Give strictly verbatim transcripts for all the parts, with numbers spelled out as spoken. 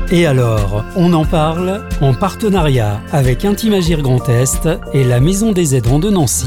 Et alors, on en parle en partenariat avec Intimagir Grand Est et la Maison des Aidants de Nancy.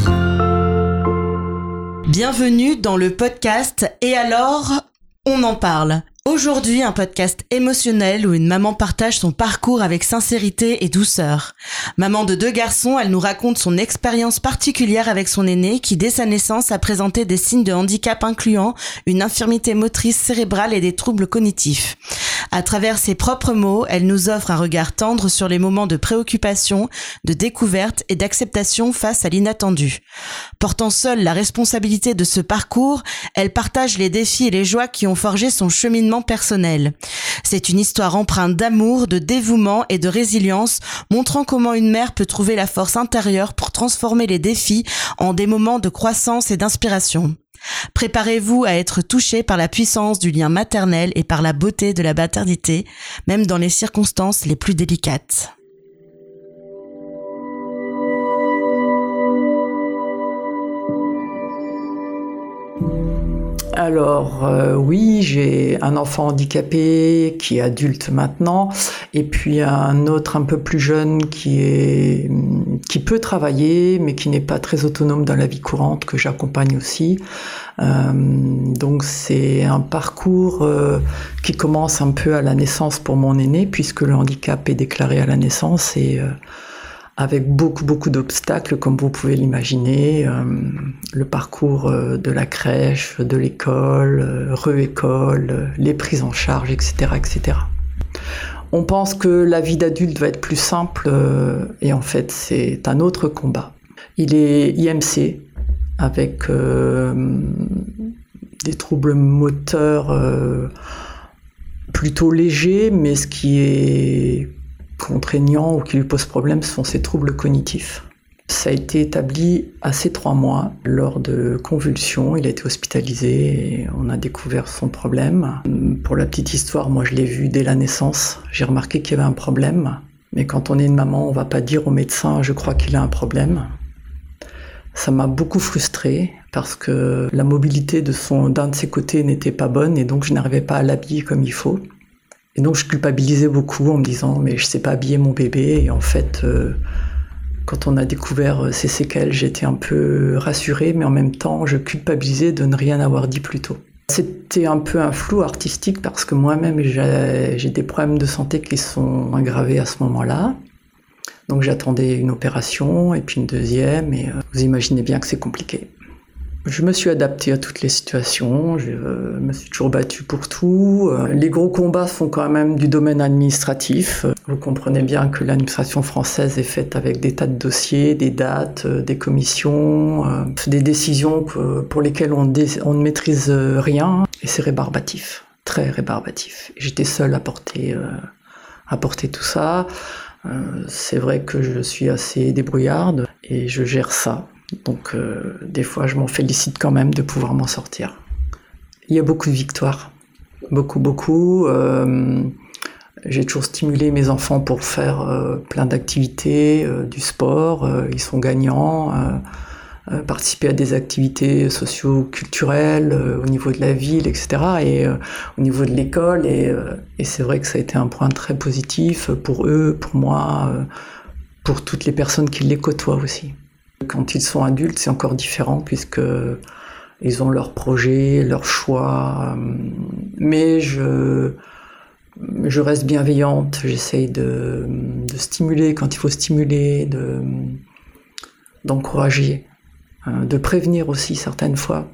Bienvenue dans le podcast Et alors, on en parle. Aujourd'hui, un podcast émotionnel où une maman partage son parcours avec sincérité et douceur. Maman de deux garçons, elle nous raconte son expérience particulière avec son aîné qui, dès sa naissance, a présenté des signes de handicap incluant une infirmité motrice cérébrale et des troubles cognitifs. À travers ses propres mots, elle nous offre un regard tendre sur les moments de préoccupation, de découverte et d'acceptation face à l'inattendu. Portant seule la responsabilité de ce parcours, elle partage les défis et les joies qui ont forgé son cheminement personnel. C'est une histoire empreinte d'amour, de dévouement et de résilience, montrant comment une mère peut trouver la force intérieure pour transformer les défis en des moments de croissance et d'inspiration. Préparez-vous à être touché par la puissance du lien maternel et par la beauté de la maternité, même dans les circonstances les plus délicates. Alors euh, oui, j'ai un enfant handicapé qui est adulte maintenant, et puis un autre un peu plus jeune qui est qui peut travailler, mais qui n'est pas très autonome dans la vie courante, que j'accompagne aussi. Euh, donc c'est un parcours euh, qui commence un peu à la naissance pour mon aîné, puisque le handicap est déclaré à la naissance et euh, avec beaucoup beaucoup d'obstacles, comme vous pouvez l'imaginer, euh, le parcours euh, de la crèche, de l'école, euh, re-école, euh, les prises en charge, et cetera, et cetera. On pense que la vie d'adulte va être plus simple, euh, et en fait c'est un autre combat. Il est I M C, avec euh, des troubles moteurs euh, plutôt légers, mais ce qui est contraignant ou qui lui pose problème, ce sont ses troubles cognitifs. Ça a été établi à ses trois mois, lors de convulsions. Il a été hospitalisé et on a découvert son problème. Pour la petite histoire, moi je l'ai vu dès la naissance. J'ai remarqué qu'il y avait un problème. Mais quand on est une maman, on ne va pas dire au médecin « je crois qu'il a un problème ». Ça m'a beaucoup frustrée parce que la mobilité de son, d'un de ses côtés n'était pas bonne et donc je n'arrivais pas à l'habiller comme il faut. Et donc je culpabilisais beaucoup en me disant « mais je sais pas habiller mon bébé ». Et en fait, euh, quand on a découvert ces séquelles, j'étais un peu rassurée, mais en même temps, je culpabilisais de ne rien avoir dit plus tôt. C'était un peu un flou artistique parce que moi-même, j'ai, j'ai des problèmes de santé qui sont aggravés à ce moment-là. Donc j'attendais une opération et puis une deuxième, et euh, vous imaginez bien que c'est compliqué. Je me suis adaptée à toutes les situations, je euh, me suis toujours battue pour tout. Euh, les gros combats sont quand même du domaine administratif. Vous comprenez bien que l'administration française est faite avec des tas de dossiers, des dates, euh, des commissions, euh, des décisions que, pour lesquelles on, dé- on ne maîtrise rien, et c'est rébarbatif, très rébarbatif. J'étais seule à porter, euh, à porter tout ça. Euh, c'est vrai que je suis assez débrouillarde et je gère ça. Donc euh, des fois je m'en félicite quand même de pouvoir m'en sortir. Il y a beaucoup de victoires, beaucoup beaucoup. Euh, j'ai toujours stimulé mes enfants pour faire euh, plein d'activités, euh, du sport, euh, ils sont gagnants, euh, euh, participer à des activités socio-culturelles euh, au niveau de la ville, et cetera. Et euh, au niveau de l'école, et, euh, et c'est vrai que ça a été un point très positif pour eux, pour moi, euh, pour toutes les personnes qui les côtoient aussi. Quand ils sont adultes, c'est encore différent puisque ils ont leurs projets, leurs choix. Mais je, je reste bienveillante, j'essaye de, de stimuler quand il faut stimuler, de, d'encourager, de prévenir aussi certaines fois.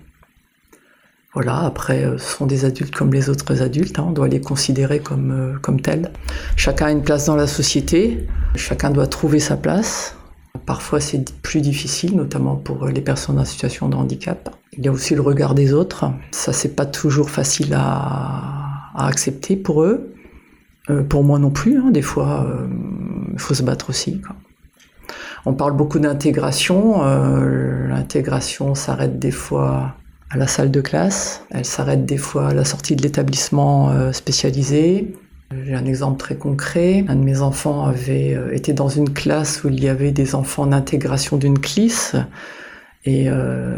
Voilà, après, ce sont des adultes comme les autres adultes, hein, on doit les considérer comme, comme tels. Chacun a une place dans la société, chacun doit trouver sa place. Parfois c'est plus difficile, notamment pour les personnes en situation de handicap. Il y a aussi le regard des autres. Ça, c'est pas toujours facile à, à accepter pour eux. Euh, pour moi non plus, hein. Des fois, il euh, faut se battre aussi, quoi. On parle beaucoup d'intégration. Euh, l'intégration s'arrête des fois à la salle de classe. Elle s'arrête des fois à la sortie de l'établissement euh, spécialisé. J'ai un exemple très concret. Un de mes enfants avait euh, été dans une classe où il y avait des enfants d'intégration d'une C L I S et euh,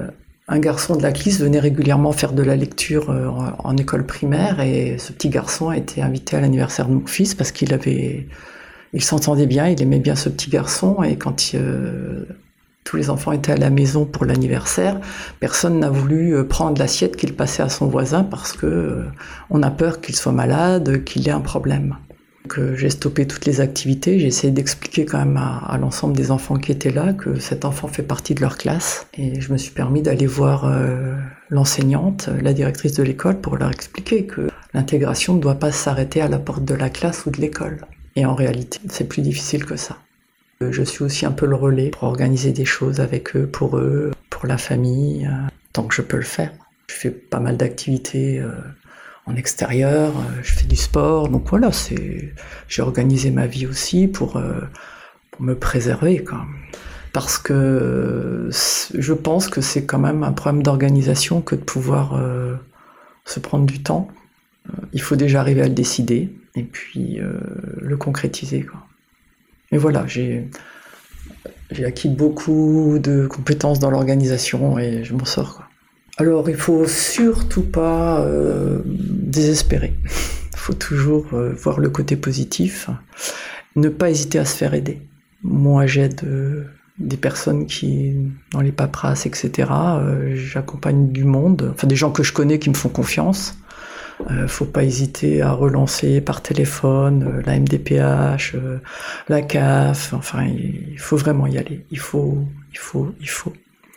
Un garçon de la classe venait régulièrement faire de la lecture en, en école primaire et ce petit garçon a été invité à l'anniversaire de mon fils parce qu'il avait, il s'entendait bien, il aimait bien ce petit garçon et quand euh, tous les enfants étaient à la maison pour l'anniversaire, personne n'a voulu prendre l'assiette qu'il passait à son voisin parce que euh, on a peur qu'il soit malade, qu'il ait un problème. Donc, euh, j'ai stoppé toutes les activités, j'ai essayé d'expliquer quand même à, à l'ensemble des enfants qui étaient là que cet enfant fait partie de leur classe et je me suis permis d'aller voir euh, l'enseignante, la directrice de l'école pour leur expliquer que l'intégration ne doit pas s'arrêter à la porte de la classe ou de l'école. Et en réalité, c'est plus difficile que ça. Je suis aussi un peu le relais pour organiser des choses avec eux, pour eux, pour la famille, euh, tant que je peux le faire. Je fais pas mal d'activités euh, en extérieur, euh, je fais du sport, donc voilà, c'est, j'ai organisé ma vie aussi pour, euh, pour me préserver, quoi. Parce que euh, je pense que c'est quand même un problème d'organisation que de pouvoir euh, se prendre du temps. Euh, il faut déjà arriver à le décider et puis euh, le concrétiser, quoi. Et voilà, j'ai, j'ai acquis beaucoup de compétences dans l'organisation et je m'en sors, quoi. Alors, il faut surtout pas euh, désespérer. Il faut toujours euh, voir le côté positif. Ne pas hésiter à se faire aider. Moi, j'aide euh, des personnes qui, dans les paperasses, et cetera, euh, j'accompagne du monde, enfin des gens que je connais qui me font confiance. Euh, faut pas hésiter à relancer par téléphone euh, la M D P H, euh, la C A F. Enfin, il faut vraiment y aller. Il faut, il faut, il faut.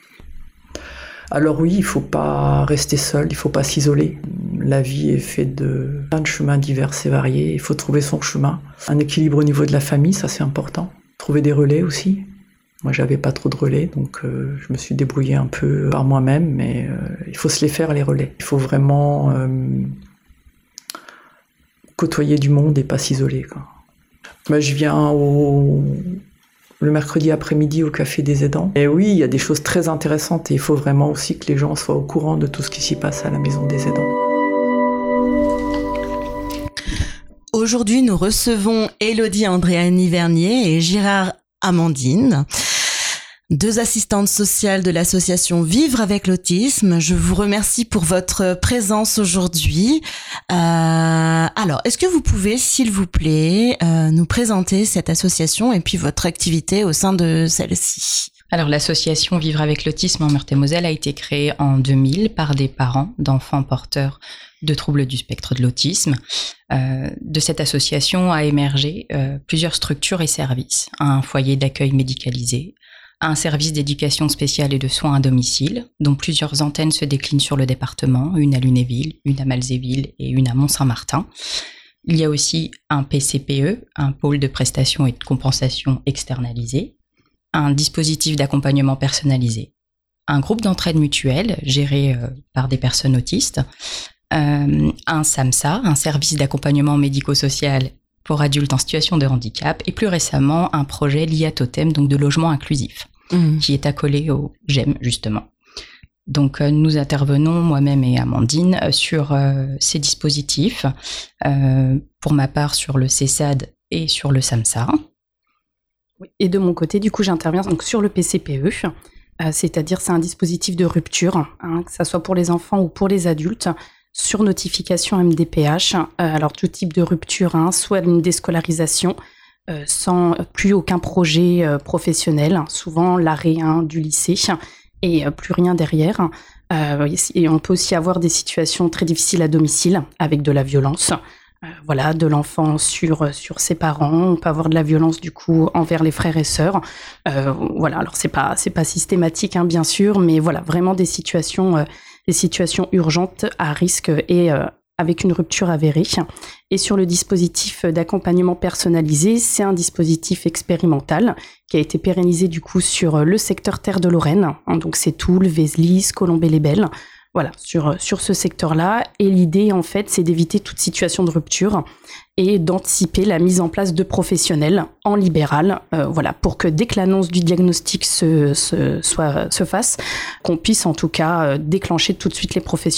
Alors oui, il faut pas rester seul, il faut pas s'isoler. La vie est faite de plein de chemins divers et variés. Il faut trouver son chemin. Un équilibre au niveau de la famille, ça c'est important. Trouver des relais aussi. Moi, j'avais pas trop de relais, donc euh, je me suis débrouillée un peu par moi-même, mais euh, il faut se les faire, les relais. Il faut vraiment euh, côtoyer du monde et pas s'isoler, quoi. Moi, je viens au... le mercredi après-midi au Café des Aidants. Et oui, il y a des choses très intéressantes et il faut vraiment aussi que les gens soient au courant de tout ce qui s'y passe à la Maison des Aidants. Aujourd'hui, nous recevons Élodie Andréani Vernier et Girard Amandine, deux assistantes sociales de l'association Vivre avec l'autisme. Je vous remercie pour votre présence aujourd'hui. Euh, alors, est-ce que vous pouvez, s'il vous plaît, euh, nous présenter cette association et puis votre activité au sein de celle-ci ? Alors, l'association Vivre avec l'autisme en Meurthe-et-Moselle a été créée en deux mille par des parents d'enfants porteurs de troubles du spectre de l'autisme. Euh, de cette association a émergé euh, plusieurs structures et services. Un foyer d'accueil médicalisé, un service d'éducation spéciale et de soins à domicile, dont plusieurs antennes se déclinent sur le département, une à Lunéville, une à Malzéville et une à Mont-Saint-Martin. Il y a aussi un P C P E, un pôle de prestations et de compensation externalisé, un dispositif d'accompagnement personnalisé, un groupe d'entraide mutuelle géré euh, par des personnes autistes, euh, un SAMSA, un service d'accompagnement médico-social pour adultes en situation de handicap, et plus récemment, un projet lié à Totem, donc de logement inclusif, mmh. qui est accolé au G E M, justement. Donc, euh, nous intervenons, moi-même et Amandine, euh, sur euh, ces dispositifs, euh, pour ma part sur le C E S A D et sur le SAMSA. Et de mon côté, du coup, j'interviens donc sur le P C P E, euh, c'est-à-dire c'est un dispositif de rupture, hein, que ça soit pour les enfants ou pour les adultes, sur notification M D P H. Euh, alors, tout type de rupture, hein, soit une déscolarisation, euh, sans plus aucun projet euh, professionnel, souvent l'arrêt hein, du lycée, et euh, plus rien derrière. Euh, et on peut aussi avoir des situations très difficiles à domicile, avec de la violence. Euh, voilà, de l'enfant sur, sur ses parents. On peut avoir de la violence, du coup, envers les frères et sœurs. Euh, voilà, alors c'est pas, c'est pas systématique, hein, bien sûr, mais voilà, vraiment des situations... Euh, des situations urgentes à risque et euh, avec une rupture avérée. Et sur le dispositif d'accompagnement personnalisé, c'est un dispositif expérimental qui a été pérennisé du coup sur le secteur Terre de Lorraine. Hein, donc c'est Toul, Vézelys, Colombey-les-Belles. Voilà, sur, sur ce secteur-là. Et l'idée, en fait, c'est d'éviter toute situation de rupture et d'anticiper la mise en place de professionnels en libéral, euh, voilà, pour que dès que l'annonce du diagnostic se, se, soit, se fasse, qu'on puisse en tout cas euh, déclencher tout de suite les professionnels.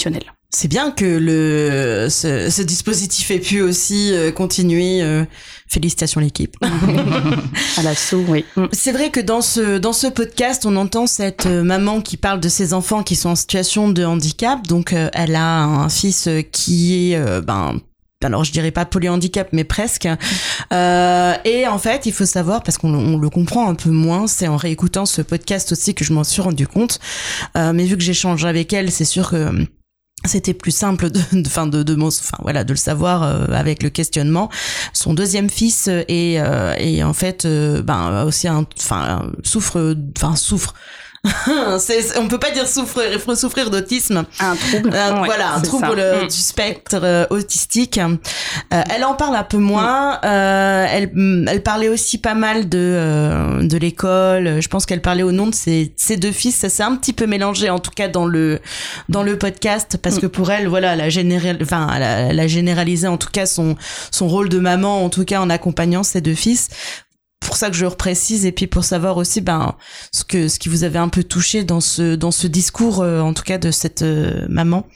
C'est bien que le ce, ce dispositif ait pu aussi euh, continuer. Euh, félicitations l'équipe. À l'assaut, oui. C'est vrai que dans ce dans ce podcast, on entend cette euh, maman qui parle de ses enfants qui sont en situation de handicap. Donc, euh, elle a un fils qui est euh, ben alors je dirais pas polyhandicap mais presque euh, et en fait il faut savoir, parce qu'on on le comprend un peu moins, c'est en réécoutant ce podcast aussi que je m'en suis rendu compte, euh, mais vu que j'échange avec elle, c'est sûr que c'était plus simple de enfin de, de, de enfin voilà de le savoir euh, avec le questionnement. Son deuxième fils est euh, et en fait euh, ben aussi un enfin souffre enfin souffre c'est, on peut pas dire souffrir, il faut souffrir d'autisme. Un trouble. Euh, ouais, voilà, un trouble euh, du spectre euh, autistique. Euh, elle en parle un peu moins. Euh, elle, elle parlait aussi pas mal de euh, de l'école. Je pense qu'elle parlait au nom de ses, ses deux fils. Ça s'est un petit peu mélangé, en tout cas dans le dans le podcast, parce que pour elle, voilà, la général, enfin, elle a, elle a généralisé en tout cas son son rôle de maman, en tout cas en accompagnant ses deux fils. Pour ça que je reprécise, et puis pour savoir aussi ben ce que ce qui vous avait un peu touché dans ce dans ce discours euh, en tout cas de cette euh, maman.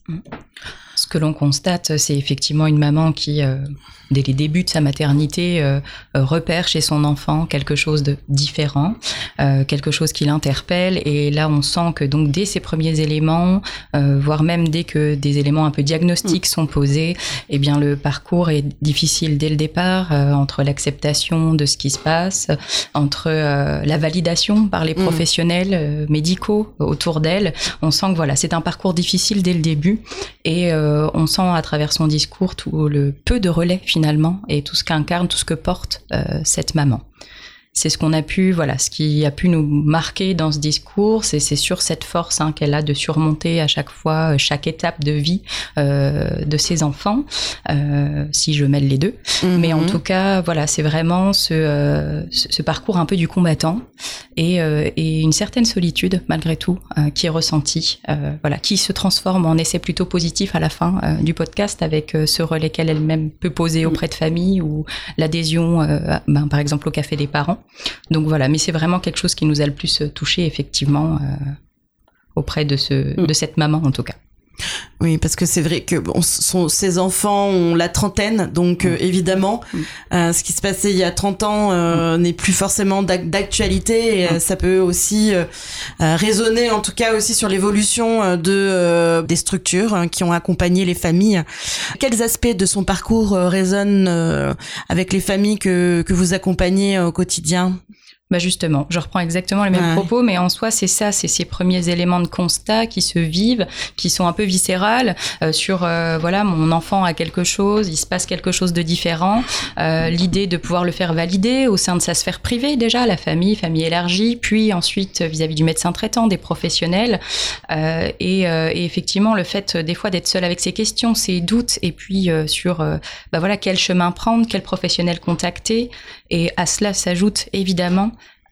Ce que l'on constate, c'est effectivement une maman qui, euh, dès les débuts de sa maternité, euh, euh, repère chez son enfant quelque chose de différent, euh, quelque chose qui l'interpelle. Et là, on sent que donc dès ces premiers éléments, euh, voire même dès que des éléments un peu diagnostiques sont posés, eh bien le parcours est difficile dès le départ, euh, entre l'acceptation de ce qui se passe, entre euh, la validation par les professionnels euh, médicaux autour d'elle. On sent que voilà, c'est un parcours difficile dès le début. Et euh, on sent à travers son discours tout le peu de relais finalement et tout ce qu'incarne, tout ce que porte euh, cette maman. C'est ce qu'on a pu, voilà, ce qui a pu nous marquer dans ce discours, c'est, c'est sur cette force hein, qu'elle a de surmonter à chaque fois chaque étape de vie euh, de ses enfants, euh, si je mêle les deux. Mm-hmm. Mais en tout cas, voilà, c'est vraiment ce, euh, ce, ce parcours un peu du combattant et, euh, et une certaine solitude malgré tout euh, qui est ressentie, euh, voilà, qui se transforme en essai plutôt positif à la fin euh, du podcast avec euh, ce relais qu'elle elle-même peut poser auprès de famille ou l'adhésion, euh, ben, par exemple au café des parents. Donc voilà, mais c'est vraiment quelque chose qui nous a le plus touché effectivement euh, auprès de ce de cette maman en tout cas. Oui, parce que c'est vrai que bon, son, ses enfants ont la trentaine, donc euh, évidemment, euh, ce qui se passait il y a trente ans euh, n'est plus forcément d'actualité. Et, euh, ça peut aussi euh, résonner, en tout cas aussi sur l'évolution de euh, des structures hein, qui ont accompagné les familles. Quels aspects de son parcours euh, résonnent euh, avec les familles que que vous accompagnez euh, au quotidien? Bah justement, je reprends exactement les mêmes ouais. propos, mais en soi, c'est ça, c'est ces premiers éléments de constat qui se vivent, qui sont un peu viscérales, euh, sur, euh, voilà, mon enfant a quelque chose, il se passe quelque chose de différent, euh, l'idée de pouvoir le faire valider au sein de sa sphère privée déjà, la famille, famille élargie, puis ensuite vis-à-vis du médecin traitant, des professionnels, euh, et, euh, et effectivement, le fait des fois d'être seul avec ses questions, ses doutes, et puis euh, sur, euh, bah voilà, quel chemin prendre, quel professionnel contacter, et à cela s'ajoute évidemment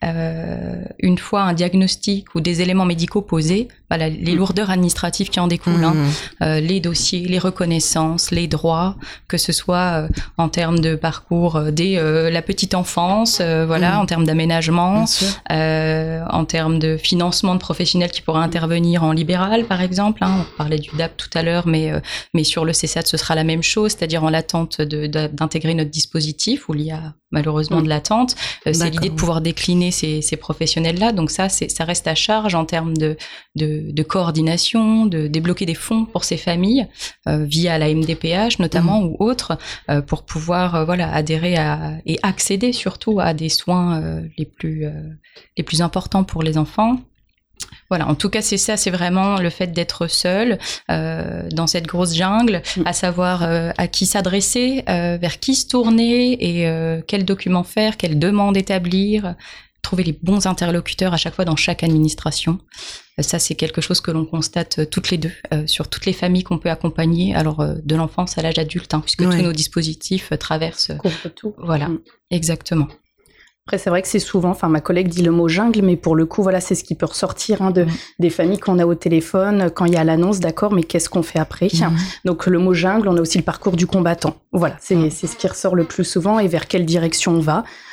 Euh, une fois un diagnostic ou des éléments médicaux posés, voilà, les lourdeurs administratives qui en découlent, mmh. hein, euh, les dossiers, les reconnaissances, les droits, que ce soit euh, en termes de parcours euh, dès euh, la petite enfance, euh, voilà, mmh. en termes d'aménagement, euh, en termes de financement de professionnels qui pourraient intervenir en libéral, par exemple. Hein, on parlait du D A P tout à l'heure, mais euh, mais sur le C S A T, ce sera la même chose, c'est-à-dire en l'attente de, de, d'intégrer notre dispositif où il y a malheureusement mmh. de l'attente. Euh, c'est l'idée de pouvoir décliner ces, ces professionnels-là. Donc ça, c'est, ça reste à charge en termes de, de, de coordination, de débloquer des fonds pour ces familles euh, via la M D P H notamment mmh. ou autres euh, pour pouvoir euh, voilà adhérer à et accéder surtout à des soins euh, les plus euh, les plus importants pour les enfants. Voilà, en tout cas, c'est ça, c'est vraiment le fait d'être seul euh, dans cette grosse jungle, à savoir euh, à qui s'adresser, euh, vers qui se tourner et euh, quels documents faire, quelles demandes établir, trouver les bons interlocuteurs à chaque fois dans chaque administration. Euh, ça, c'est quelque chose que l'on constate euh, toutes les deux euh, sur toutes les familles qu'on peut accompagner, alors euh, de l'enfance à l'âge adulte, hein, puisque ouais. tous nos dispositifs euh, traversent. Euh, Couvre tout. Voilà, mmh. exactement. Après, c'est vrai que c'est souvent, enfin, ma collègue dit le mot jungle, mais pour le coup, voilà, c'est ce qui peut ressortir hein, de, mmh. des familles qu'on a au téléphone, quand il y a l'annonce, d'accord, mais qu'est-ce qu'on fait après mmh. Donc, le mot jungle, on a aussi le parcours du combattant. Voilà, c'est, mmh. c'est ce qui ressort le plus souvent et vers quelle direction on va.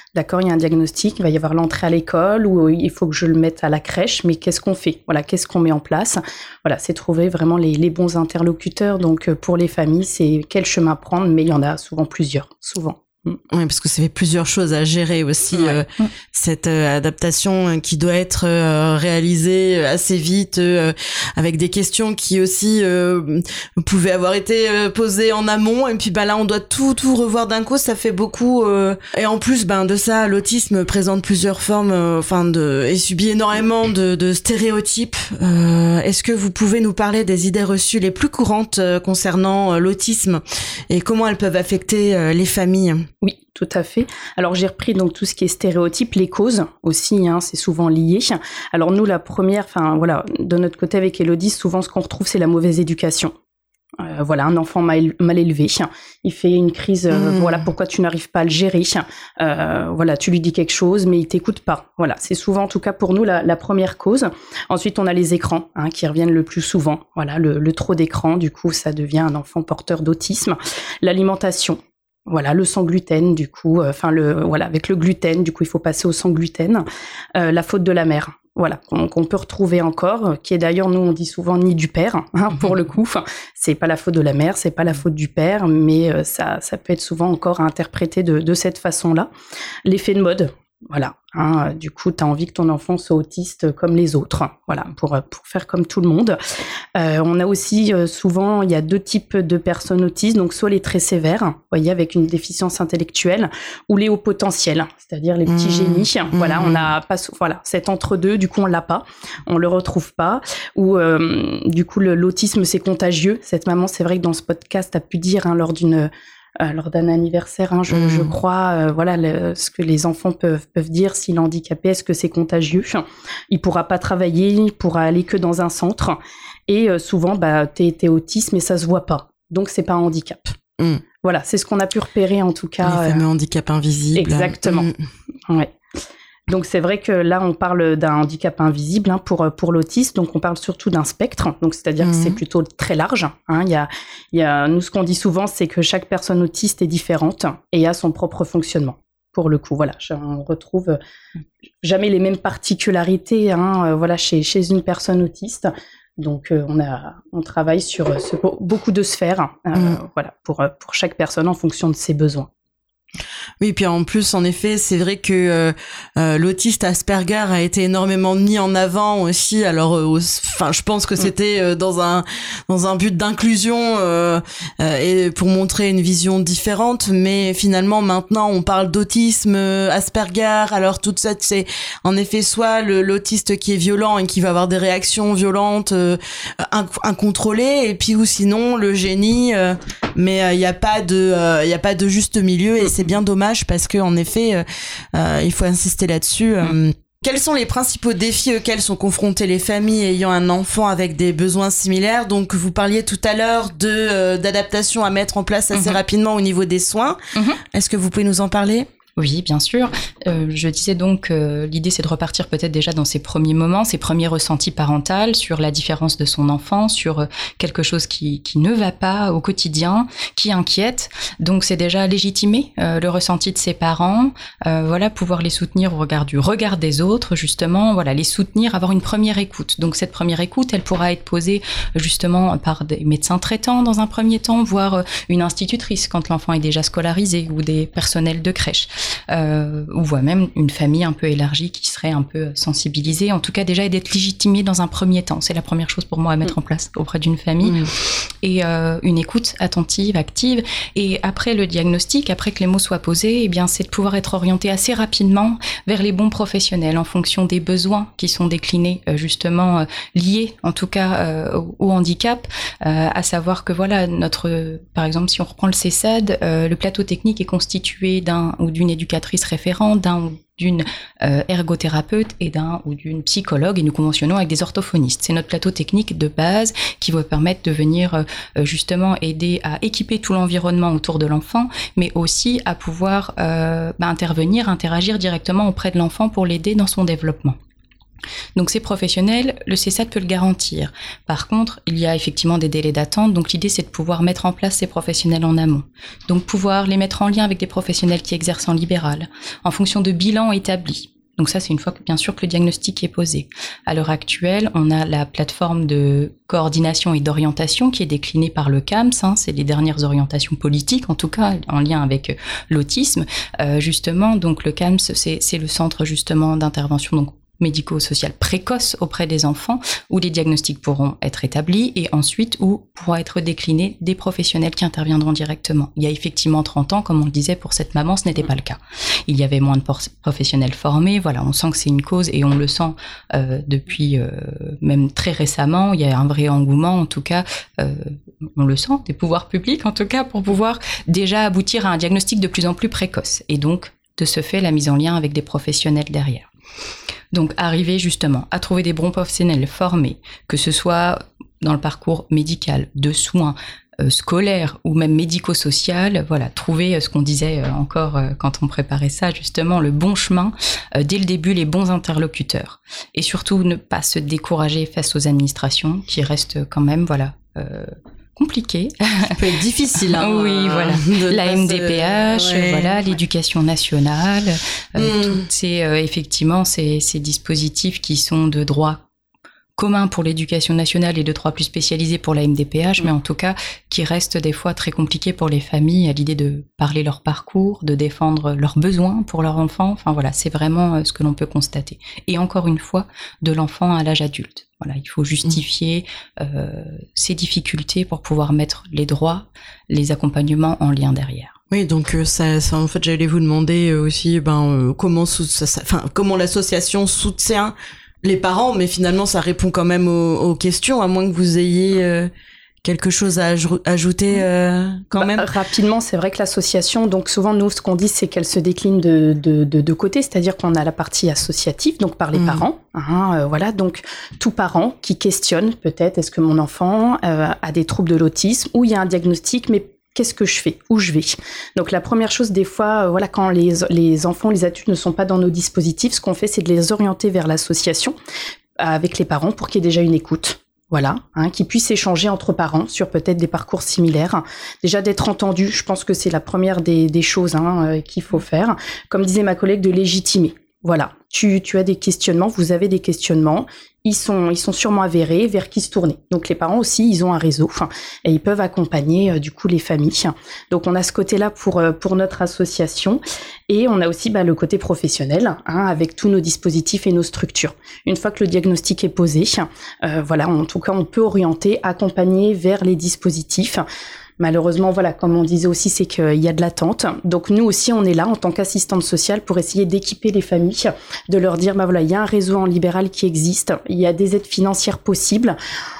D'accord, il y a un diagnostic, il va y avoir l'entrée à l'école ou il faut que je le mette à la crèche, mais qu'est-ce qu'on fait? Voilà, qu'est-ce qu'on met en place? Voilà, c'est trouver vraiment les, les bons interlocuteurs. Donc, pour les familles, c'est quel chemin prendre, mais il y en a souvent plusieurs, souvent. Oui, parce que ça fait plusieurs choses à gérer aussi, ouais. euh, cette euh, adaptation qui doit être euh, réalisée assez vite, euh, avec des questions qui aussi euh, pouvaient avoir été euh, posées en amont, et puis bah là on doit tout tout revoir d'un coup, ça fait beaucoup. Euh, et en plus, ben de ça, l'autisme présente plusieurs formes, enfin euh, de et subit énormément de, de stéréotypes. Euh, est-ce que vous pouvez nous parler des idées reçues les plus courantes euh, concernant euh, l'autisme et comment elles peuvent affecter euh, les familles? Oui, tout à fait. Alors j'ai repris donc tout ce qui est stéréotypes, les causes aussi, hein, c'est souvent lié. Alors nous, la première, enfin voilà, de notre côté avec Élodie, souvent ce qu'on retrouve, c'est la mauvaise éducation. Euh, voilà, un enfant mal, mal élevé, il fait une crise, euh, mmh. voilà, pourquoi tu n'arrives pas à le gérer, euh, voilà, tu lui dis quelque chose, mais il t'écoute pas. Voilà, c'est souvent, en tout cas pour nous, la, la première cause. Ensuite, on a les écrans, hein, qui reviennent le plus souvent. Voilà, le, le trop d'écran, du coup, ça devient un enfant porteur d'autisme. L'alimentation. Voilà, le sans gluten, du coup, enfin euh, le voilà, avec le gluten, du coup, il faut passer au sans gluten. Euh, la faute de la mère, voilà, qu'on, qu'on peut retrouver encore, qui est d'ailleurs, nous, on dit souvent ni du père, hein, pour le coup. Enfin, c'est pas la faute de la mère, c'est pas la faute du père, mais euh, ça, ça peut être souvent encore interprété de, de cette façon-là. L'effet de mode. Voilà, hein, du coup, tu as envie que ton enfant soit autiste comme les autres, voilà, pour pour faire comme tout le monde. Euh, on a aussi euh, souvent, il y a deux types de personnes autistes, donc soit les très sévères, vous voyez, avec une déficience intellectuelle, ou les hauts potentiels, c'est-à-dire les petits mmh, génies. Mmh. Voilà, on a pas, voilà, cet entre-deux, du coup, on l'a pas, on le retrouve pas. Ou euh, du coup, le, l'autisme c'est contagieux. Cette maman, c'est vrai que dans ce podcast, a pu dire hein, lors d'une Euh, lors d'un anniversaire, hein, je, mmh. je crois, euh, voilà, le, ce que les enfants peuvent peuvent dire s'il est handicapé, est-ce que c'est contagieux? Il pourra pas travailler, il pourra aller que dans un centre, et euh, souvent, bah, t'es, t'es autiste, mais ça se voit pas, donc c'est pas un handicap. Mmh. Voilà, c'est ce qu'on a pu repérer en tout cas. Les fameux euh, handicaps invisibles. Exactement. Mmh. Ouais. Donc c'est vrai que là on parle d'un handicap invisible hein, pour pour l'autisme, donc on parle surtout d'un spectre, donc c'est-à-dire mmh. que c'est plutôt très large. Hein. Il y a il y a nous ce qu'on dit souvent c'est que chaque personne autiste est différente et a son propre fonctionnement. Pour le coup, voilà, on retrouve jamais les mêmes particularités hein, voilà chez chez une personne autiste. Donc euh, on a on travaille sur ce, beaucoup de sphères euh, mmh. voilà pour pour chaque personne en fonction de ses besoins. Oui, puis en plus, en effet, c'est vrai que euh, euh, l'autiste Asperger a été énormément mis en avant aussi. Alors, enfin, euh, je pense que c'était euh, dans un dans un but d'inclusion euh, euh, et pour montrer une vision différente. Mais finalement, maintenant, on parle d'autisme euh, Asperger. Alors tout ça, c'est en effet soit le, l'autiste qui est violent et qui va avoir des réactions violentes euh, inc- incontrôlées, et puis ou sinon le génie. Euh, mais il euh, y a pas de il euh, y a pas de juste milieu et c'est bien dommage parce que en effet euh, euh, il faut insister là-dessus. Euh, quels sont les principaux défis auxquels sont confrontées les familles ayant un enfant avec des besoins similaires? Donc vous parliez tout à l'heure de euh, d'adaptation à mettre en place assez mmh. rapidement au niveau des soins. Mmh. Est-ce que vous pouvez nous en parler? Oui, bien sûr. Euh, je disais donc que euh, l'idée, c'est de repartir peut-être déjà dans ses premiers moments, ses premiers ressentis parentaux sur la différence de son enfant, sur euh, quelque chose qui, qui ne va pas au quotidien, qui inquiète. Donc, c'est déjà légitimer euh, le ressenti de ses parents, euh, voilà, pouvoir les soutenir au regard du regard des autres, justement, voilà, les soutenir, avoir une première écoute. Donc, cette première écoute, elle pourra être posée justement par des médecins traitants dans un premier temps, voire une institutrice quand l'enfant est déjà scolarisé ou des personnels de crèche. Euh, ou voire même une famille un peu élargie qui serait un peu sensibilisée, en tout cas déjà, et d'être légitimée dans un premier temps. C'est la première chose pour moi à mettre mmh. en place auprès d'une famille. Mmh. Et euh, une écoute attentive, active. Et après le diagnostic, après que les mots soient posés, eh bien, c'est de pouvoir être orienté assez rapidement vers les bons professionnels en fonction des besoins qui sont déclinés, euh, justement, euh, liés en tout cas euh, au, au handicap, euh, à savoir que voilà, notre, par exemple, si on reprend le C E S A D, euh, le plateau technique est constitué d'un ou d'une éducatrice référente, d'un ou d'une euh, ergothérapeute et d'un ou d'une psychologue, et nous conventionnons avec des orthophonistes. C'est notre plateau technique de base qui va permettre de venir euh, justement aider à équiper tout l'environnement autour de l'enfant, mais aussi à pouvoir euh, bah, intervenir, interagir directement auprès de l'enfant pour l'aider dans son développement. Donc ces professionnels, le CESAD peut le garantir. Par contre, il y a effectivement des délais d'attente, donc l'idée c'est de pouvoir mettre en place ces professionnels en amont. Donc pouvoir les mettre en lien avec des professionnels qui exercent en libéral, en fonction de bilans établis. Donc ça, c'est une fois que, bien sûr, que le diagnostic est posé. À l'heure actuelle, on a la plateforme de coordination et d'orientation qui est déclinée par le C A M S. Hein, c'est les dernières orientations politiques, en tout cas, en lien avec l'autisme. Euh, justement, donc le C A M S, c'est, c'est le centre justement d'intervention donc médico-social précoce auprès des enfants, où les diagnostics pourront être établis et ensuite où pourra être décliné des professionnels qui interviendront directement. Il y a effectivement trente ans, comme on le disait, pour cette maman, ce n'était pas le cas. Il y avait moins de professionnels formés, voilà, on sent que c'est une cause et on le sent euh, depuis euh, même très récemment, il y a un vrai engouement, en tout cas, euh, on le sent, des pouvoirs publics en tout cas, pour pouvoir déjà aboutir à un diagnostic de plus en plus précoce et donc, de ce fait, la mise en lien avec des professionnels derrière. Donc, arriver justement à trouver des bons professionnels formés, que ce soit dans le parcours médical, de soins, euh, scolaires ou même médico-social, voilà, trouver euh, ce qu'on disait euh, encore euh, quand on préparait ça, justement, le bon chemin, euh, dès le début, les bons interlocuteurs. Et surtout, ne pas se décourager face aux administrations qui restent quand même, voilà, euh, compliqué. Ça peut être difficile. Hein, oui, voilà. La M D P H, ouais, voilà, ouais. L'éducation nationale, euh, mmh. toutes ces, euh, effectivement, ces, ces dispositifs qui sont de droit commun pour l'éducation nationale et de droit plus spécialisé pour la M D P H, mmh. mais en tout cas, qui restent des fois très compliqués pour les familles à l'idée de parler leur parcours, de défendre leurs besoins pour leur enfant. Enfin voilà, c'est vraiment euh, ce que l'on peut constater. Et encore une fois, de l'enfant à l'âge adulte. Voilà, il faut justifier euh, ces difficultés pour pouvoir mettre les droits, les accompagnements en lien derrière. Oui, donc euh, ça, ça, en fait, j'allais vous demander euh, aussi, ben, euh, comment, sous, ça, ça, enfin, comment l'association soutient les parents, mais finalement, ça répond quand même aux, aux questions, à moins que vous ayez euh, quelque chose à aj- ajouter euh, quand bah, même. Rapidement, c'est vrai que l'association, donc souvent nous, ce qu'on dit, c'est qu'elle se décline de de de deux côtés, c'est-à-dire qu'on a la partie associative, donc par les mmh. parents, hein, euh, voilà, donc tout parent qui questionne peut-être est-ce que mon enfant euh, a des troubles de l'autisme ou il y a un diagnostic, mais qu'est-ce que je fais? Où je vais? Donc la première chose, des fois, euh, voilà, quand les les enfants, les adultes ne sont pas dans nos dispositifs, ce qu'on fait, c'est de les orienter vers l'association avec les parents pour qu'il y ait déjà une écoute. Voilà, hein, qui puissent échanger entre parents sur peut-être des parcours similaires. Déjà d'être entendu, je pense que c'est la première des, des choses hein, euh, qu'il faut faire. Comme disait ma collègue, de légitimer. Voilà, tu, tu as des questionnements, vous avez des questionnements, ils sont, ils sont sûrement avérés, vers qui se tourner. Donc les parents aussi, ils ont un réseau, enfin, et ils peuvent accompagner euh, du coup les familles. Donc on a ce côté-là pour euh, pour notre association, et on a aussi bah, le côté professionnel, hein, avec tous nos dispositifs et nos structures. Une fois que le diagnostic est posé, euh, voilà, en tout cas, on peut orienter, accompagner vers les dispositifs. Malheureusement, voilà, comme on disait aussi, c'est qu'il y a de l'attente. Donc nous aussi, on est là en tant qu'assistante sociale pour essayer d'équiper les familles, de leur dire, bah voilà, il y a un réseau en libéral qui existe, il y a des aides financières possibles.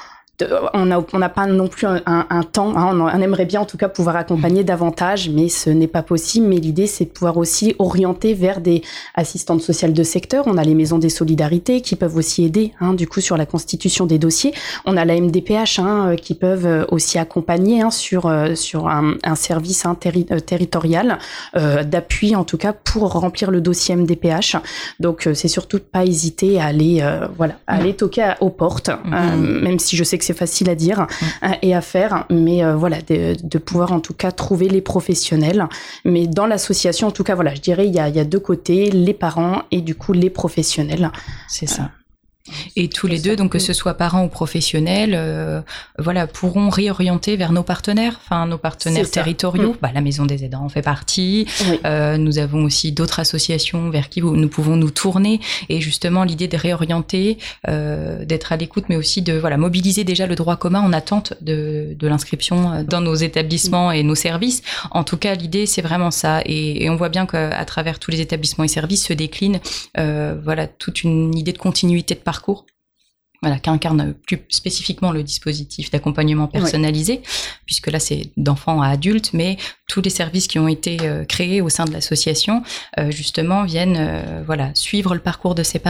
On n'a on n'a pas non plus un, un, un temps, hein, on, on aimerait bien en tout cas pouvoir accompagner davantage, mais ce n'est pas possible. Mais l'idée, c'est de pouvoir aussi orienter vers des assistantes sociales de secteur. On a les maisons des solidarités qui peuvent aussi aider, hein, du coup, sur la constitution des dossiers. On a la M D P H hein, qui peuvent aussi accompagner hein, sur sur un, un service hein, terri- territorial euh, d'appui, en tout cas, pour remplir le dossier M D P H. Donc, c'est surtout de pas hésiter à aller, euh, voilà, à aller toquer aux portes, mmh. euh, même si je sais que c'est facile à dire mmh. et à faire, mais euh, voilà, de, de pouvoir en tout cas trouver les professionnels. Mais dans l'association, en tout cas, voilà, je dirais il y a, il y a deux côtés, les parents et du coup les professionnels. C'est ça. Euh, Et tous les deux, donc que ce soit parents ou professionnels, euh, voilà, pourront réorienter vers nos partenaires, enfin nos partenaires territoriaux. Mmh. Bah, la Maison des Aidants en fait partie. Oui. Euh, nous avons aussi d'autres associations vers qui nous pouvons nous tourner. Et justement, l'idée de réorienter, euh, d'être à l'écoute, mais aussi de voilà mobiliser déjà le droit commun en attente de, de l'inscription dans nos établissements mmh. et nos services. En tout cas, l'idée c'est vraiment ça. Et, et on voit bien qu'à travers tous les établissements et services se décline, euh, voilà, toute une idée de continuité de parcours. parcours, voilà, qu'incarne plus spécifiquement le dispositif d'accompagnement personnalisé, oui. puisque là c'est d'enfants à adultes, mais tous les services qui ont été euh, créés au sein de l'association, euh, justement, viennent euh, voilà, suivre le parcours de ces parents.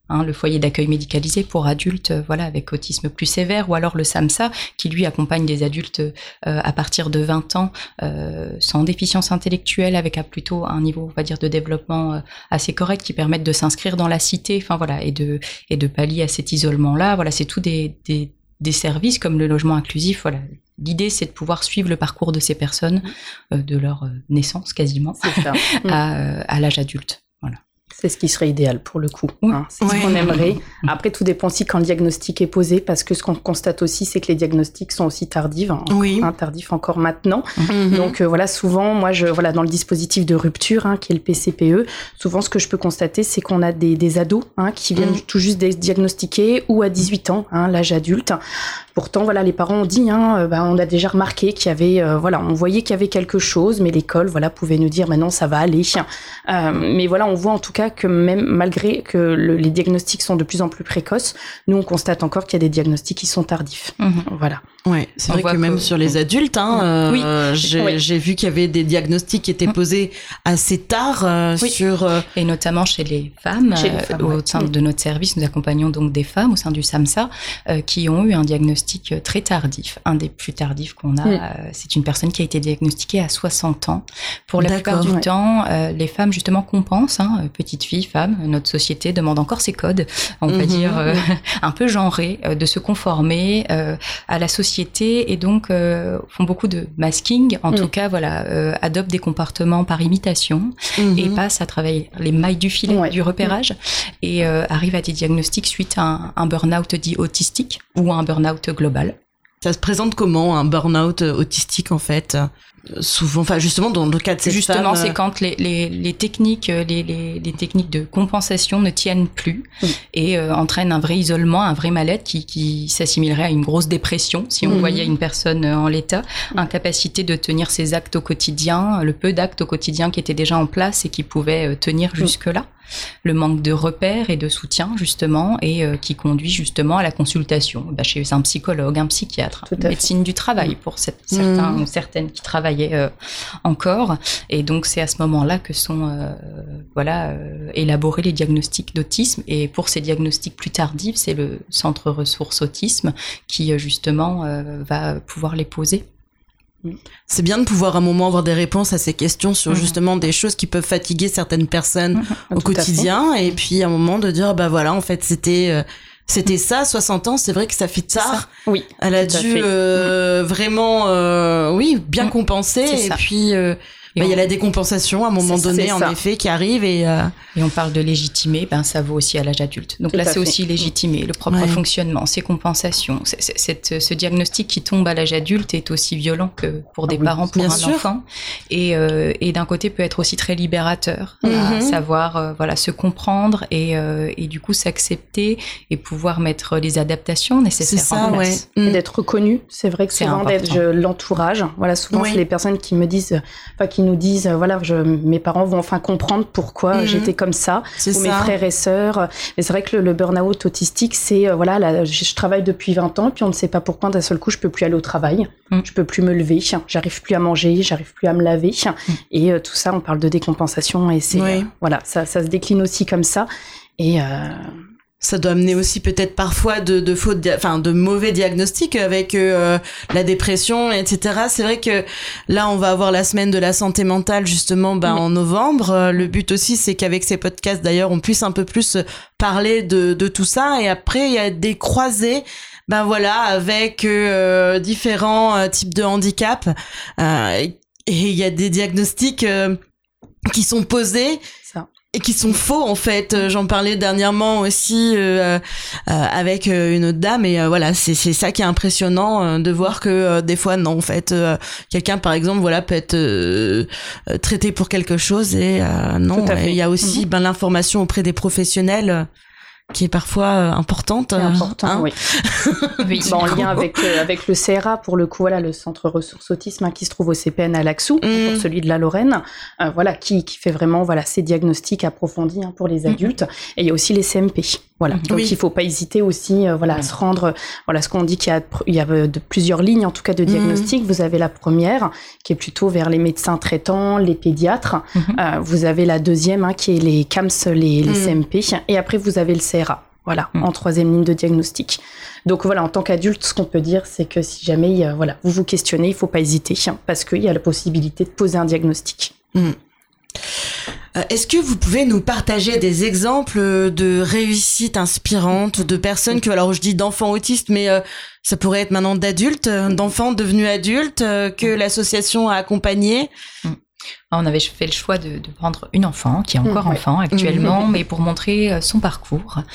Hein, le foyer d'accueil médicalisé pour adultes, euh, voilà, avec autisme plus sévère, ou alors le SAMSA, qui lui accompagne des adultes euh, à partir de vingt ans, euh, sans déficience intellectuelle, avec un, plutôt un niveau, on va dire, de développement euh, assez correct, qui permettent de s'inscrire dans la cité, enfin voilà, et de et de pallier à cet isolement-là. Voilà, c'est tout des des des services comme le logement inclusif. Voilà, l'idée c'est de pouvoir suivre le parcours de ces personnes euh, de leur euh, naissance quasiment C'est ça. à, euh, à l'âge adulte. Voilà. C'est ce qui serait idéal pour le coup. Oui. Hein. C'est Oui. ce qu'on aimerait. Après, tout dépend aussi quand le diagnostic est posé, parce que ce qu'on constate aussi, c'est que les diagnostics sont aussi tardifs, hein, Oui. hein, tardifs encore maintenant. Mhm. Donc euh, voilà, souvent, moi, je voilà, dans le dispositif de rupture, hein, qui est le P C P E, souvent ce que je peux constater, c'est qu'on a des, des ados hein, qui viennent Mhm. tout juste d'être diagnostiqués, ou à dix-huit ans, hein, l'âge adulte. Pourtant, voilà, les parents ont dit, hein, euh, bah, on a déjà remarqué qu'il y avait, euh, voilà, on voyait qu'il y avait quelque chose, mais l'école, voilà, pouvait nous dire, maintenant, ça va aller. Euh, mais voilà, on voit en tout cas que même malgré que le, les diagnostics sont de plus en plus précoces, nous on constate encore qu'il y a des diagnostics qui sont tardifs. Mhm. Voilà. Ouais, c'est On vrai voit que même que- sur les adultes, hein, euh, Oui. j'ai, Oui. j'ai vu qu'il y avait des diagnostics qui étaient Mm. posés assez tard euh, Oui. sur. euh, Et notamment chez les femmes, Chez les euh, femmes, au ouais. sein Mm. de notre service, nous accompagnons donc des femmes au sein du SAMSA euh, qui ont eu un diagnostic euh, très tardif. Un des plus tardifs qu'on a, Mm. euh, c'est une personne qui a été diagnostiquée à soixante ans. Pour la D'accord, plupart du ouais. temps, euh, les femmes justement compensent, hein, petites filles, femmes, notre société demande encore ses codes, on va Mhm. dire euh, un peu genrés, euh, de se conformer euh, à la société, et donc euh, font beaucoup de masking, en Mm. tout cas voilà, euh, adoptent des comportements par imitation mhm. et passent à travailler les mailles du filet Ouais. du repérage et euh, arrivent à des diagnostics suite à un, un burn-out dit autistique ou à un burn-out global. Ça se présente comment un burn-out euh, autistique en fait Euh, Souvent, enfin justement dans le cas de cette Justement, femme, c'est euh, quand les, les, les techniques, euh, les, les, les techniques de compensation ne tiennent plus Mm. et euh, entraînent un vrai isolement, un vrai mal-être qui, qui s'assimilerait à une grosse dépression si on Mhm. voyait une personne euh, en l'état, incapacité de tenir ses actes au quotidien, le peu d'actes au quotidien qui étaient déjà en place et qui pouvaient euh, tenir jusque-là. Le manque de repères et de soutien justement, et euh, qui conduit justement à la consultation bah, chez un psychologue, un psychiatre, Tout à une fait. médecine du travail pour cette- certains Mhm. ou certaines qui travaillaient euh, encore. Et donc c'est à ce moment-là que sont euh, voilà euh, élaborés les diagnostics d'autisme. Et pour ces diagnostics plus tardifs, c'est le centre ressources autisme qui euh, justement euh, va pouvoir les poser. c'est bien de pouvoir à un moment avoir des réponses à ces questions sur Mhm. justement des choses qui peuvent fatiguer certaines personnes Mhm. au Tout à fait. quotidien, et puis à un moment de dire bah voilà en fait c'était euh, c'était ça, soixante ans, c'est vrai que ça fait tard. Oui. Elle a Tout à dû fait. euh, vraiment, euh, oui, bien Mm. compenser. C'est Et ça. puis, euh, Et bah, il y a on- la décompensation à un moment C'est ça, donné, c'est en ça. effet, qui arrive. Et euh, Et on parle de légitimer, ben ça vaut aussi à l'âge adulte. Donc Tout là, à c'est fait. aussi légitimer le propre Ouais. fonctionnement, ses compensations. C'est- c'est- cette- ce diagnostic qui tombe à l'âge adulte est aussi violent que pour des Ah oui, parents, pour bien un sûr. enfant. Et, euh, et d'un côté, peut être aussi très libérateur, à Mhm. savoir euh, voilà se comprendre et, euh, et du coup s'accepter et pouvoir mettre les adaptations nécessaires c'est ça, en ouais. place. Mm. Et d'être reconnu, c'est vrai que C'est souvent d'être important. je- l'entourage. Voilà, souvent Oui. c'est les personnes qui me disent, euh, enfin qui nous disent, euh, voilà, je, mes parents vont enfin comprendre pourquoi Mhm. j'étais comme ça, C'est ou mes ça. frères et sœurs. Mais c'est vrai que le, le burn-out autistique, c'est euh, voilà, là, je, je travaille depuis vingt ans, puis on ne sait pas pourquoi d'un seul coup je peux plus aller au travail, Mm. je peux plus me lever, j'arrive plus à manger, j'arrive plus à me laver, et euh, tout ça, on parle de décompensation, et c'est Oui. euh, voilà, ça, ça se décline aussi comme ça. Et euh, Ça doit amener aussi peut-être parfois de, de fautes, dia- enfin de mauvais diagnostics avec euh, la dépression, et cetera. C'est vrai que là, on va avoir la semaine de la santé mentale justement ben, Mm. en novembre. Euh, Le but aussi, c'est qu'avec ces podcasts, d'ailleurs, on puisse un peu plus parler de, de tout ça. Et après, il y a des croisées. Ben voilà, avec euh, différents euh, types de handicaps. Euh, et il y a des diagnostics euh, qui sont posés ça. et qui sont faux en fait. Euh, J'en parlais dernièrement aussi euh, euh, avec euh, une autre dame, et euh, voilà, c'est c'est ça qui est impressionnant euh, de voir que euh, des fois non en fait euh, quelqu'un par exemple voilà peut être euh, euh, traité pour quelque chose et euh, non. Tout à fait. Et il y a aussi Mhm. ben l'information auprès des professionnels euh, qui est parfois euh, importante. C'est euh, important, hein. oui. Oui. Bah, en lien avec, euh, avec le C R A, pour le coup, voilà, le centre ressources autisme hein, qui se trouve au C P N à Laxou, Mm. pour celui de la Lorraine, euh, voilà, qui, qui fait vraiment voilà, ces diagnostics approfondis hein, pour les adultes. Et il y a aussi les C M P. Voilà. Donc oui. il faut pas hésiter aussi, euh, voilà, à se rendre. Voilà, ce qu'on dit qu'il y a, il y a de plusieurs lignes, en tout cas de diagnostic. Mmh. Vous avez la première, qui est plutôt vers les médecins traitants, les pédiatres. Mmh. Euh, vous avez la deuxième, hein, qui est les C A M S, les, les mmh. C M P, et après vous avez le C R A. Voilà, mmh. en troisième ligne de diagnostic. Donc voilà, en tant qu'adulte, ce qu'on peut dire, c'est que si jamais, euh, voilà, vous vous questionnez, il faut pas hésiter, hein, parce qu'il y a la possibilité de poser un diagnostic. Mmh. Euh, est-ce que vous pouvez nous partager des exemples de réussites inspirantes, de personnes que, alors je dis d'enfants autistes, mais euh, ça pourrait être maintenant d'adultes, d'enfants devenus adultes, euh, que l'association a accompagnés? On avait fait le choix de, de prendre une enfant, qui est encore mmh, enfant actuellement, mmh. mais pour montrer son parcours, euh,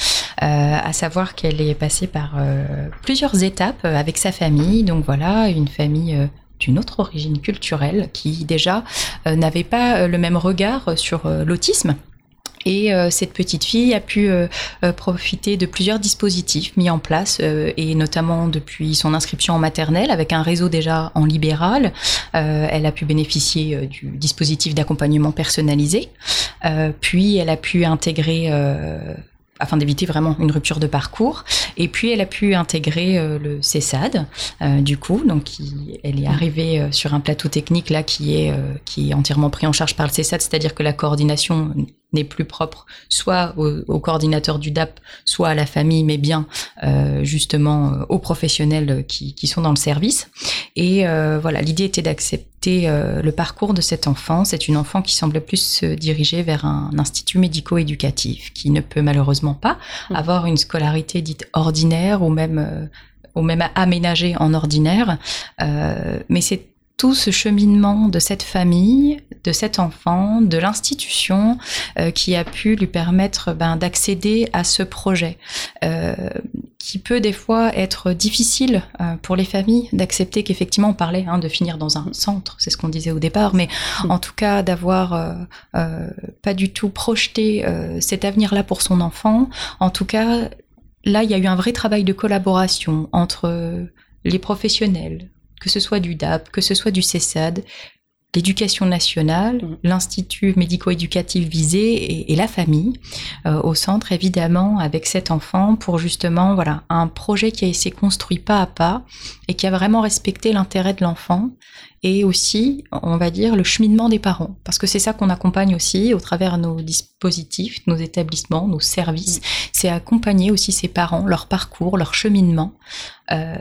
à savoir qu'elle est passée par euh, plusieurs étapes avec sa famille. Donc voilà, une famille... Euh, d'une autre origine culturelle qui déjà euh, n'avait pas euh, le même regard sur euh, l'autisme. Et euh, cette petite fille a pu euh, euh, profiter de plusieurs dispositifs mis en place, euh, et notamment depuis son inscription en maternelle, avec un réseau déjà en libéral. Euh, elle a pu bénéficier euh, du dispositif d'accompagnement personnalisé. Euh, puis elle a pu intégrer... Euh, afin d'éviter vraiment une rupture de parcours. Et puis, elle a pu intégrer euh, le C E S A D, euh, du coup. Donc, qui, elle est arrivée euh, sur un plateau technique, là, qui est, euh, qui est entièrement pris en charge par le C E S A D, c'est-à-dire que la coordination n'est plus propre soit au, au coordinateur du D A P, soit à la famille, mais bien euh, justement euh, aux professionnels qui, qui sont dans le service. Et euh, voilà, l'idée était d'accepter euh, le parcours de cette enfant. C'est une enfant qui semble plus se diriger vers un institut médico-éducatif, qui ne peut malheureusement pas mmh. avoir une scolarité dite ordinaire ou même, euh, ou même aménagée en ordinaire. Euh, mais c'est tout ce cheminement de cette famille, de cet enfant, de l'institution euh, qui a pu lui permettre ben, d'accéder à ce projet euh, qui peut des fois être difficile euh, pour les familles d'accepter qu'effectivement on parlait hein, de finir dans un centre, c'est ce qu'on disait au départ, mais mmh. en tout cas d'avoir euh, euh, pas du tout projeté euh, cet avenir-là pour son enfant. En tout cas, là il y a eu un vrai travail de collaboration entre les professionnels, que ce soit du D A P, que ce soit du C E S A D, l'éducation nationale, mmh. l'institut médico-éducatif visé et, et la famille euh, au centre, évidemment, avec cet enfant pour justement, voilà, un projet qui s'est construit pas à pas et qui a vraiment respecté l'intérêt de l'enfant et aussi, on va dire, le cheminement des parents. Parce que c'est ça qu'on accompagne aussi au travers de nos dispositifs, nos établissements, nos services. Mmh. C'est accompagner aussi ces parents, leur parcours, leur cheminement, euh,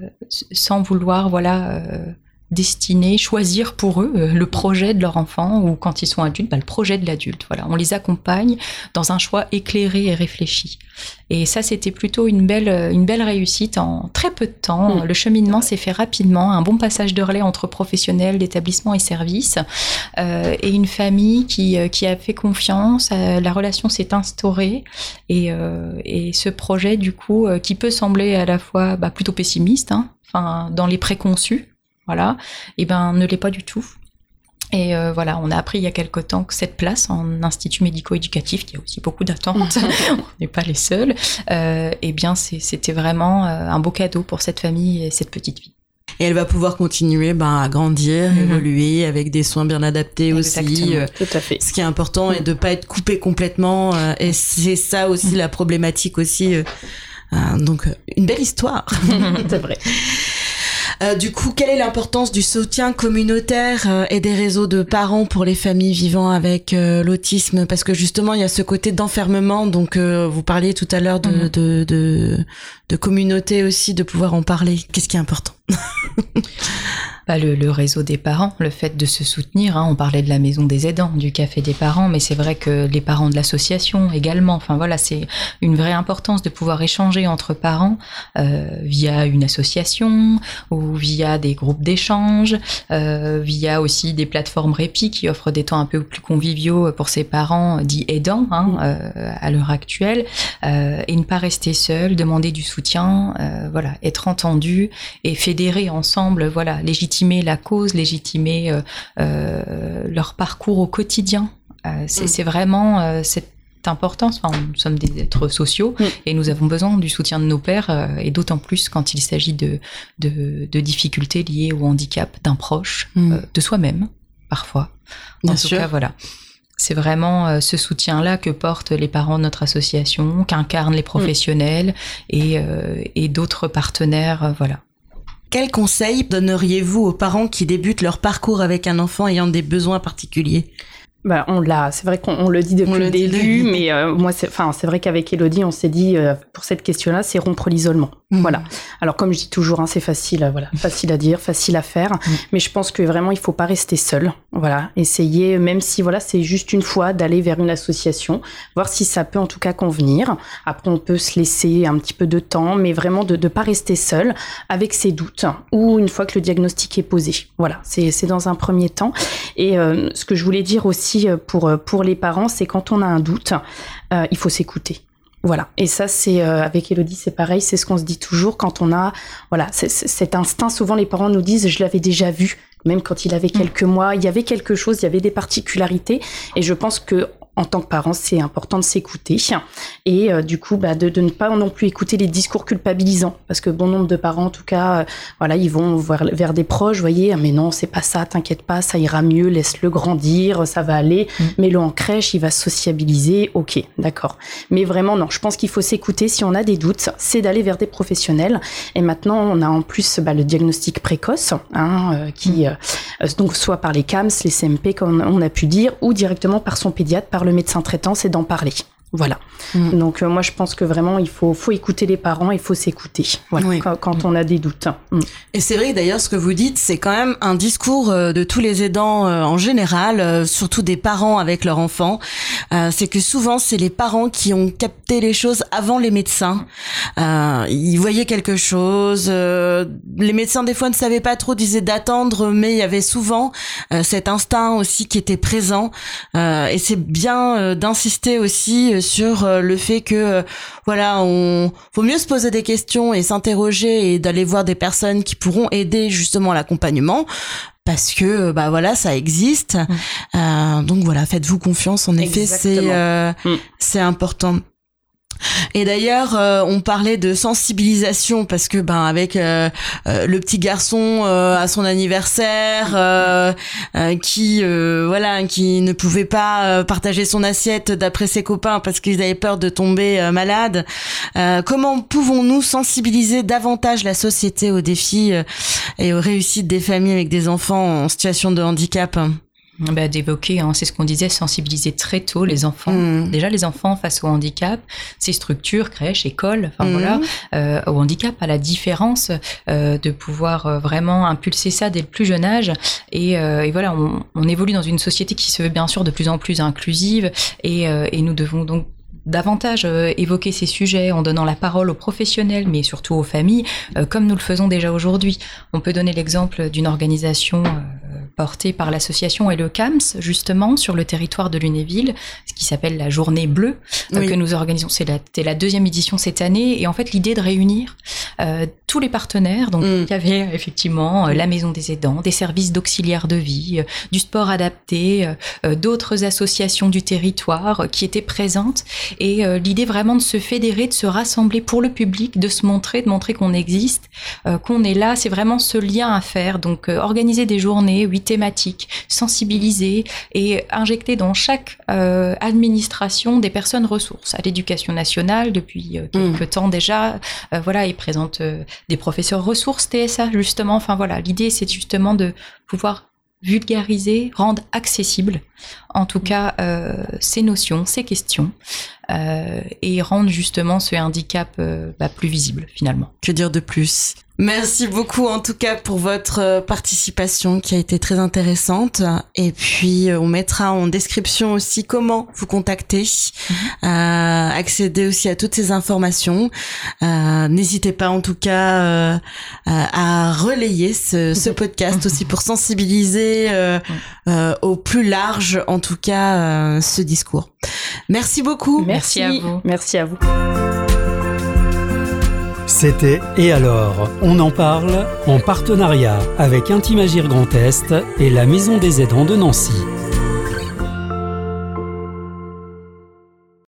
sans vouloir, voilà... Euh, destiner, choisir pour eux euh, le projet de leur enfant ou quand ils sont adultes, bah, le projet de l'adulte. Voilà, on les accompagne dans un choix éclairé et réfléchi. Et ça, c'était plutôt une belle, une belle réussite en très peu de temps. Mmh. Le cheminement s'est fait rapidement, un bon passage de relais entre professionnels, d'établissements et services, euh, et une famille qui, qui a fait confiance. Euh, la relation s'est instaurée et, euh, et ce projet, du coup, euh, qui peut sembler à la fois bah, plutôt pessimiste, hein, enfin, dans les préconçus. Voilà, et ben ne l'est pas du tout. Et euh, voilà, on a appris il y a quelque temps que cette place en institut médico-éducatif, qui a aussi beaucoup d'attentes, on n'est pas les seuls, euh, et bien c'est, c'était vraiment euh, un beau cadeau pour cette famille et cette petite fille. Et elle va pouvoir continuer ben, à grandir, mmh. évoluer avec des soins bien adaptés Exactement, aussi. Euh, tout à fait. Ce qui est important est de pas être coupé complètement. Euh, et c'est ça aussi mmh. la problématique aussi. Euh, euh, donc une belle histoire. C'est vrai. Euh, du coup, quelle est l'importance du soutien communautaire euh, et des réseaux de parents pour les familles vivant avec euh, l'autisme? Parce que justement, il y a ce côté d'enfermement. Donc, euh, vous parliez tout à l'heure de, mmh. de, de, de communauté aussi, de pouvoir en parler. Qu'est-ce qui est important? Bah, le, le réseau des parents, le fait de se soutenir, hein, on parlait de la maison des aidants, du café des parents, mais c'est vrai que les parents de l'association également, enfin voilà, c'est une vraie importance de pouvoir échanger entre parents euh, via une association ou via des groupes d'échange, euh, via aussi des plateformes répit qui offrent des temps un peu plus conviviaux pour ces parents dits aidants hein, euh, à l'heure actuelle, euh, et ne pas rester seul, demander du soutien, euh, voilà, être entendu et fédérer ensemble, voilà, légitimer la cause, légitimer euh, euh, leur parcours au quotidien. Euh, c'est, mmh. c'est vraiment euh, cette importance. Enfin, nous sommes des êtres sociaux mmh. et nous avons besoin du soutien de nos pairs, euh, et d'autant plus quand il s'agit de, de, de difficultés liées au handicap d'un proche, mmh. euh, de soi-même, parfois. Bien en sûr. tout cas, voilà. C'est vraiment euh, ce soutien-là que portent les parents de notre association, qu'incarnent les professionnels mmh. et, euh, et d'autres partenaires, euh, voilà. Quels conseils donneriez-vous aux parents qui débutent leur parcours avec un enfant ayant des besoins particuliers ? Bah, on l'a, c'est vrai qu'on on le dit depuis on le, le début, dit. mais euh, moi, c'est, enfin, c'est vrai qu'avec Élodie, on s'est dit euh, pour cette question-là, c'est rompre l'isolement. Mmh. Voilà. Alors comme je dis toujours, hein, c'est facile, euh, voilà, facile à dire, facile à faire, mmh. mais je pense que vraiment, il faut pas rester seul. Voilà, essayer, même si voilà, c'est juste une fois, d'aller vers une association, voir si ça peut en tout cas convenir. Après, on peut se laisser un petit peu de temps, mais vraiment de ne pas rester seul avec ses doutes ou une fois que le diagnostic est posé. Voilà, c'est, c'est dans un premier temps. Et euh, ce que je voulais dire aussi pour pour les parents, c'est quand on a un doute, euh, il faut s'écouter. Voilà. Et ça, c'est euh, avec Élodie, c'est pareil. C'est ce qu'on se dit toujours quand on a, voilà, c'est, c'est, cet instinct. Souvent, les parents nous disent, je l'avais déjà vu, même quand il avait quelques mmh. mois, il y avait quelque chose, il y avait des particularités. Et je pense que en tant que parent, c'est important de s'écouter et euh, du coup, bah, de, de ne pas non plus écouter les discours culpabilisants, parce que bon nombre de parents, en tout cas, euh, voilà, ils vont vers, vers des proches, vous voyez, mais non, c'est pas ça, t'inquiète pas, ça ira mieux, laisse-le grandir, ça va aller, mmh. mets-le en crèche, il va se sociabiliser, ok, d'accord. Mais vraiment, non, je pense qu'il faut s'écouter. Si on a des doutes, c'est d'aller vers des professionnels. Et maintenant, on a en plus bah, le diagnostic précoce, hein, euh, qui mmh. euh, donc soit par les C A M S, les C M P, comme on a pu dire, ou directement par son pédiatre, par le médecin traitant, c'est d'en parler. Voilà. Mmh. Donc euh, moi je pense que vraiment il faut faut écouter les parents, il faut s'écouter. Voilà. Oui. Quand, quand mmh. on a des doutes. Mmh. Et c'est vrai d'ailleurs ce que vous dites, c'est quand même un discours euh, de tous les aidants euh, en général, euh, surtout des parents avec leurs enfants. Euh, c'est que souvent c'est les parents qui ont capté les choses avant les médecins. Euh, ils voyaient quelque chose. Euh, les médecins des fois ne savaient pas trop, disaient d'attendre, mais il y avait souvent euh, cet instinct aussi qui était présent. Euh, et c'est bien euh, d'insister aussi euh, sur euh, le fait que euh, voilà, on faut mieux se poser des questions et s'interroger et d'aller voir des personnes qui pourront aider justement à l'accompagnement, parce que bah voilà, ça existe. Mmh. Euh, donc voilà, faites-vous confiance. En effet, Exactement. c'est euh, mmh. c'est important. Et d'ailleurs, euh, on parlait de sensibilisation parce que ben avec euh, euh, le petit garçon euh, à son anniversaire euh, euh, qui euh, voilà qui ne pouvait pas euh, partager son assiette d'après ses copains parce qu'ils avaient peur de tomber euh, malade. Euh, comment pouvons-nous sensibiliser davantage la société aux défis euh, et aux réussites des familles avec des enfants en situation de handicap ? Bah, d'évoquer, hein, c'est ce qu'on disait, sensibiliser très tôt les enfants. Mmh. Déjà les enfants face au handicap, ces structures, crèches, écoles, enfin mmh. voilà, euh, au handicap, à la différence, euh, de pouvoir euh, vraiment impulser ça dès le plus jeune âge. Et, euh, et voilà, on, on évolue dans une société qui se veut bien sûr de plus en plus inclusive, et, euh, et nous devons donc davantage euh, évoquer ces sujets en donnant la parole aux professionnels, mais surtout aux familles, euh, comme nous le faisons déjà aujourd'hui. On peut donner l'exemple d'une organisation euh, portée par l'association et le C A M S, justement, sur le territoire de Lunéville, ce qui s'appelle la Journée Bleue, euh, oui. que nous organisons. C'est la, c'est la deuxième édition cette année, et en fait, l'idée de réunir euh, tous les partenaires. Donc, mm. il y avait effectivement euh, la Maison des aidants, des services d'auxiliaires de vie, euh, du sport adapté, euh, d'autres associations du territoire euh, qui étaient présentes. Et euh, l'idée vraiment de se fédérer, de se rassembler pour le public, de se montrer, de montrer qu'on existe, euh, qu'on est là, c'est vraiment ce lien à faire. Donc euh, organiser des journées, huit thématiques, sensibiliser et injecter dans chaque euh, administration des personnes ressources. À l'Éducation nationale, depuis euh, quelques mmh. temps déjà, euh, voilà, ils présentent euh, des professeurs ressources T S A justement. Enfin voilà, l'idée c'est justement de pouvoir vulgariser, rendre accessible, en tout cas, euh, ces notions, ces questions, euh, et rendre justement ce handicap euh, bah, plus visible, finalement. Que dire de plus ? Merci beaucoup en tout cas pour votre participation qui a été très intéressante, et puis on mettra en description aussi comment vous contacter, mmh. euh, accéder aussi à toutes ces informations. Euh, n'hésitez pas en tout cas euh, à relayer ce, ce podcast aussi pour sensibiliser euh, euh, au plus large en tout cas euh, ce discours. Merci beaucoup. Merci, Merci à vous. Merci à vous. C'était Et alors, on en parle en partenariat avec Intimagir Grand Est et la Maison des aidants de Nancy.